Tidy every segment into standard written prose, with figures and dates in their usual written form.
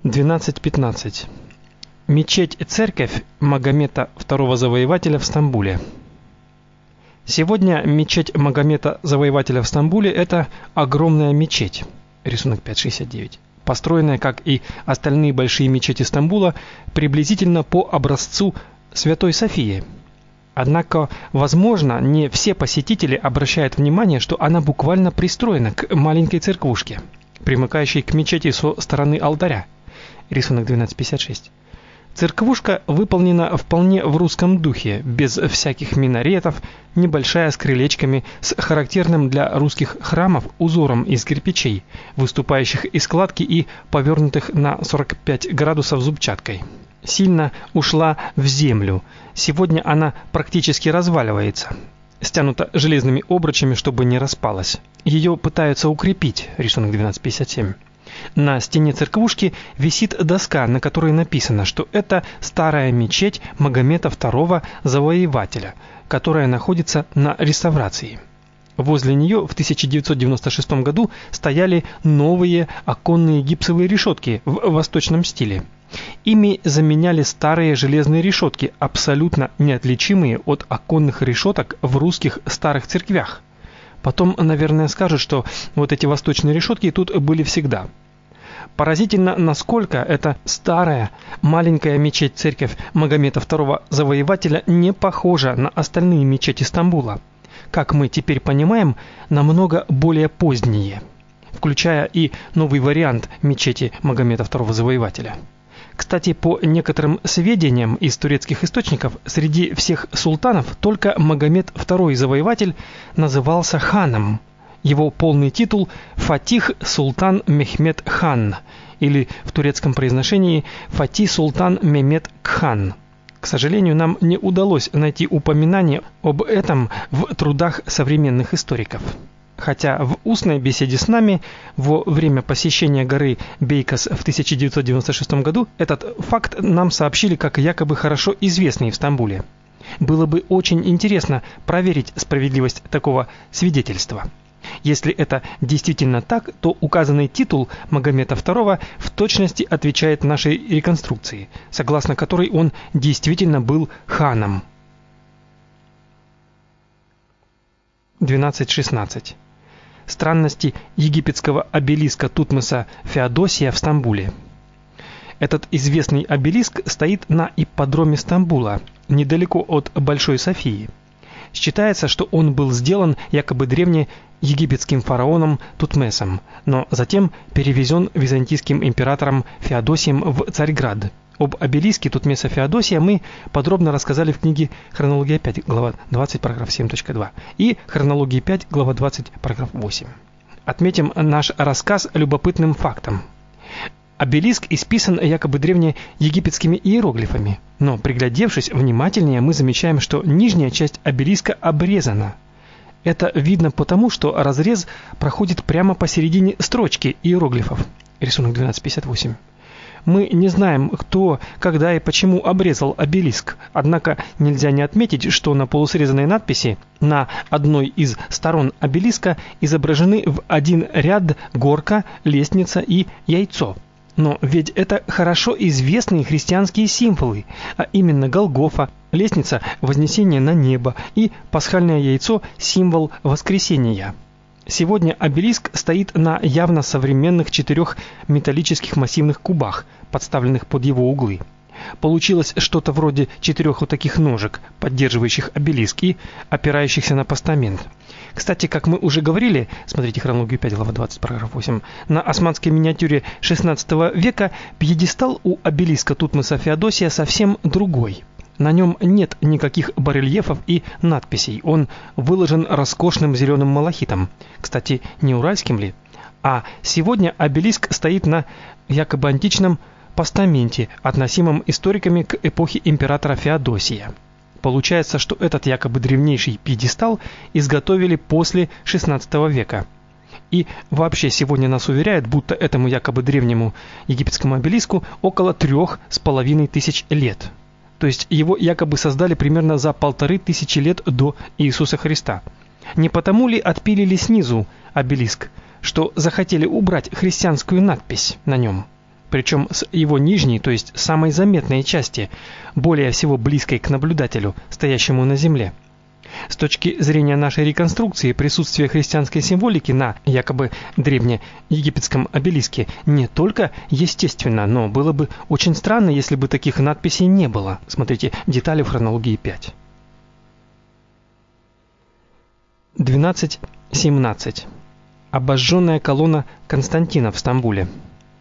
12:15. Мечеть-церковь Магомета II Завоевателя в Стамбуле. Сегодня мечеть Магомета Завоевателя в Стамбуле – это огромная мечеть, рисунок 5.69, построенная, как и остальные большие мечети Стамбула, приблизительно по образцу Святой Софии. Однако, возможно, не все посетители обращают внимание, что она буквально пристроена к маленькой церквушке, примыкающей к мечети со стороны алтаря, рисунок 12.56. Церквушка выполнена вполне в русском духе, без всяких минаретов, небольшая с крылечками, с характерным для русских храмов узором из кирпичей, выступающих из кладки и повернутых на 45 градусов зубчаткой. Сильно ушла в землю. Сегодня она практически разваливается. Стянута железными обручами, чтобы не распалась. Ее пытаются укрепить, рисунок 12.57. На стене церквушки висит доска, на которой написано, что это старая мечеть Магомета II Завоевателя, которая находится на реставрации. Возле нее в 1996 году стояли новые оконные гипсовые решетки в восточном стиле. Ими заменяли старые железные решетки, абсолютно неотличимые от оконных решеток в русских старых церквях. Потом, наверное, скажут, что вот эти восточные решетки тут были всегда. Поразительно, насколько эта старая маленькая мечеть-церковь Магомета II Завоевателя не похожа на остальные мечети Стамбула. Как мы теперь понимаем, намного более поздние, включая и новый вариант мечети Магомета II Завоевателя. Кстати, по некоторым сведениям из турецких источников, среди всех султанов только Магомет II Завоеватель назывался ханом. Его полный титул Фатих Султан Мехмед хан, или в турецком произношении Фатих Султан Мехмед Кхан. К сожалению, нам не удалось найти упоминание об этом в трудах современных историков. Хотя в устной беседе с нами во время посещения горы Бейкос в 1996 году этот факт нам сообщили как якобы хорошо известный в Стамбуле. Было бы очень интересно проверить справедливость такого свидетельства. Если это действительно так, то указанный титул Магомета II в точности отвечает нашей реконструкции, согласно которой он действительно был ханом. 12:16. Странности египетского обелиска Тутмоса Феодосия в Стамбуле. Этот известный обелиск стоит на ипподроме Стамбула, недалеко от Большой Софии. Считается, что он был сделан якобы древнеегипетским фараоном Тутмесом, но затем перевезен византийским императором Феодосием в Царьград. Об обелиске Тутмеса Феодосия мы подробно рассказали в книге «Хронология 5», глава 20, параграф 7.2 и «Хронология 5», глава 20, параграф 8. Отметим наш рассказ любопытным фактом. Обелиск исписан якобы древнеегипетскими иероглифами, но приглядевшись внимательнее, мы замечаем, что нижняя часть обелиска обрезана. Это видно потому, что разрез проходит прямо посередине строчки иероглифов. Рисунок 12.58. Мы не знаем, кто, когда и почему обрезал обелиск, однако нельзя не отметить, что на полусрезанной надписи на одной из сторон обелиска изображены в один ряд горка, лестница и яйцо. Но ведь это хорошо известные христианские символы, а именно Голгофа, лестница вознесения на небо и пасхальное яйцо – символ воскресения. Сегодня обелиск стоит на явно современных 4 металлических массивных кубах, подставленных под его углы. Получилось что-то вроде 4 вот таких ножек, поддерживающих обелиск и опирающихся на постамент. Кстати, как мы уже говорили, смотрите хронологию 5, глава 20, параграф 8, на османской миниатюре XVI века пьедестал у обелиска Тутмоса Феодосия совсем другой. На нем нет никаких барельефов и надписей. Он выложен роскошным зеленым малахитом. Кстати, не уральским ли? А сегодня обелиск стоит на якобы античном постаменте, относимом историками к эпохе императора Феодосия. Получается, что этот якобы древнейший пьедестал изготовили после XVI века. И вообще сегодня нас уверяют, будто этому якобы древнему египетскому обелиску около 3500 лет. То есть его якобы создали примерно за 1500 лет до Иисуса Христа. Не потому ли отпилили снизу обелиск, что захотели убрать христианскую надпись на нем? причем с его нижней, то есть самой заметной части, более всего близкой к наблюдателю, стоящему на земле. С точки зрения нашей реконструкции, присутствие христианской символики на якобы древнеегипетском обелиске не только естественно, но было бы очень странно, если бы таких надписей не было. Смотрите детали в хронологии 5. 12.17. Обожженная колонна Константина в Стамбуле.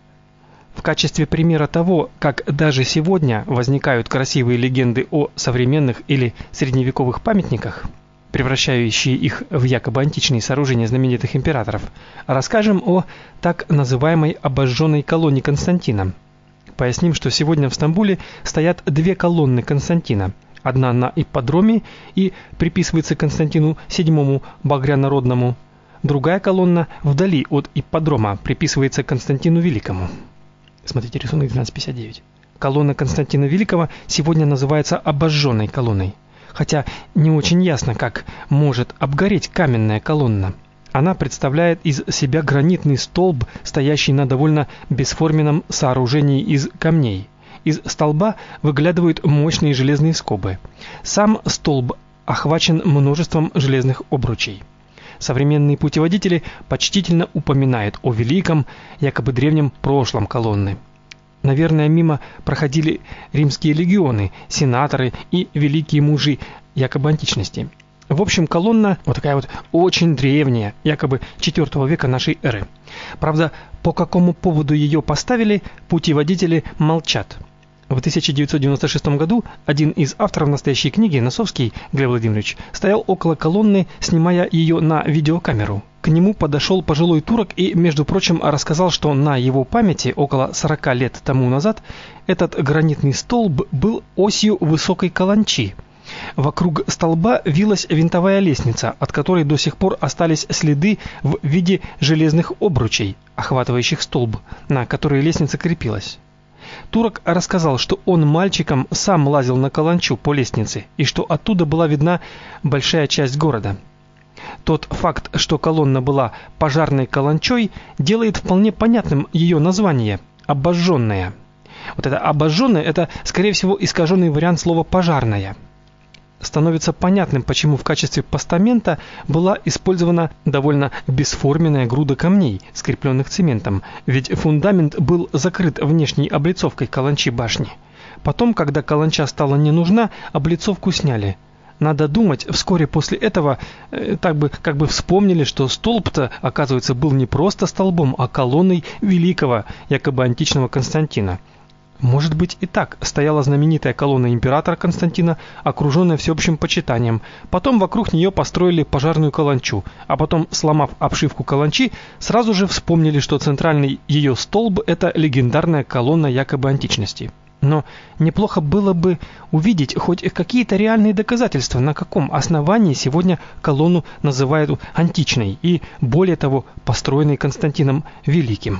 В качестве примера того, как даже сегодня возникают красивые легенды о современных или средневековых памятниках, превращающие их в якобы античные сооружения знаменитых императоров, расскажем о так называемой обожженной колонне Константина. Поясним, что сегодня в Стамбуле стоят две колонны Константина. Одна на ипподроме и приписывается Константину VII Багрянородному, другая колонна вдали от ипподрома приписывается Константину Великому. Смотрите рисунок 1259. Колонна Константина Великого сегодня называется обожженной колонной, хотя не очень ясно, как может обгореть каменная колонна. Она представляет из себя гранитный столб, стоящий на довольно бесформенном сооружении из камней. Из столба выглядывают мощные железные скобы. Сам столб охвачен множеством железных обручей. Современные путеводители почтительно упоминают о великом, якобы древнем прошлом колонны. Наверное, мимо проходили римские легионы, сенаторы и великие мужи якобы античности. В общем, колонна вот такая вот очень древняя, якобы IV века нашей эры. Правда, по какому поводу ее поставили, путеводители молчат. В 1996 году один из авторов настоящей книги, Носовский Глеб Владимирович, стоял около колонны, снимая ее на видеокамеру. К нему подошел пожилой турок и, между прочим, рассказал, что на его памяти около 40 лет тому назад этот гранитный столб был осью высокой каланчи. Вокруг столба вилась винтовая лестница, от которой до сих пор остались следы в виде железных обручей, охватывающих столб, на который лестница крепилась. Турок рассказал, что он мальчиком сам лазил на каланчу по лестнице и что оттуда была видна большая часть города. Тот факт, что колонна была пожарной каланчой, делает вполне понятным ее название обожженная. Вот это обожженная — это, скорее всего, искаженный вариант слова пожарная. Становится понятным, почему в качестве постамента была использована довольно бесформенная груда камней, скрепленных цементом, ведь фундамент был закрыт внешней облицовкой каланчи башни. Потом, когда каланча стала не нужна, облицовку сняли. Надо думать, вскоре после этого как бы вспомнили, что столб-то, оказывается, был не просто столбом, а колонной великого, якобы античного Константина. Может быть и так, стояла знаменитая колонна императора Константина, окруженная всеобщим почитанием. Потом вокруг нее построили пожарную каланчу, а потом, сломав обшивку каланчи, сразу же вспомнили, что центральный ее столб – это легендарная колонна якобы античности. Но неплохо было бы увидеть хоть какие-то реальные доказательства, на каком основании сегодня колонну называют античной и, более того, построенной Константином Великим.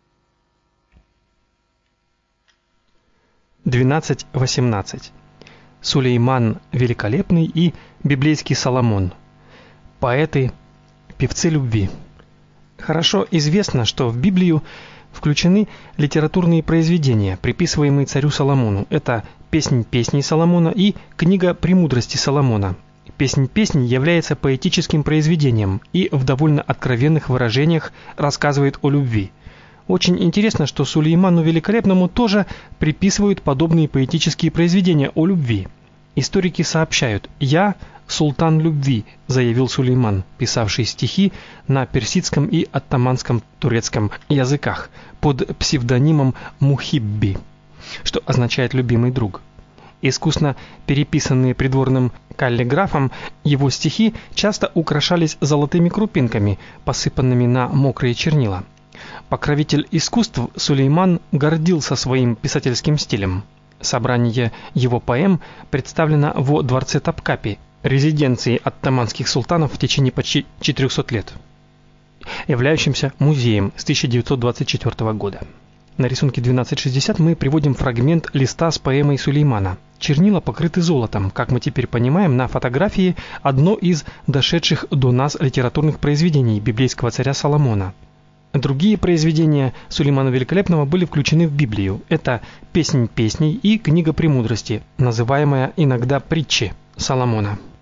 12.18. Сулейман Великолепный и библейский Соломон. Поэты, певцы любви. Хорошо известно, что в Библию включены литературные произведения, приписываемые царю Соломону. Это «Песнь песней Соломона» и «Книга премудрости Соломона». «Песнь песней» является поэтическим произведением и в довольно откровенных выражениях рассказывает о любви. Очень интересно, что Сулейману Великолепному тоже приписывают подобные поэтические произведения о любви. Историки сообщают: «Я султан любви», заявил Сулейман, писавший стихи на персидском и оттоманском турецком языках под псевдонимом Мухибби, что означает «любимый друг». Искусно переписанные придворным каллиграфом, его стихи часто украшались золотыми крупинками, посыпанными на мокрые чернила. Покровитель искусств Сулейман гордился своим писательским стилем. Собрание его поэм представлено во дворце Топкапи, резиденции оттоманских султанов в течение почти 400 лет, являющимся музеем с 1924 года. На рисунке 1260 мы приводим фрагмент листа с поэмой Сулеймана. Чернила покрыты золотом, как мы теперь понимаем, на фотографии одно из дошедших до нас литературных произведений библейского царя Соломона. Другие произведения Сулеймана Великолепного были включены в Библию. Это «Песнь песней» и «Книга премудрости», называемая иногда «Притчи» Соломона.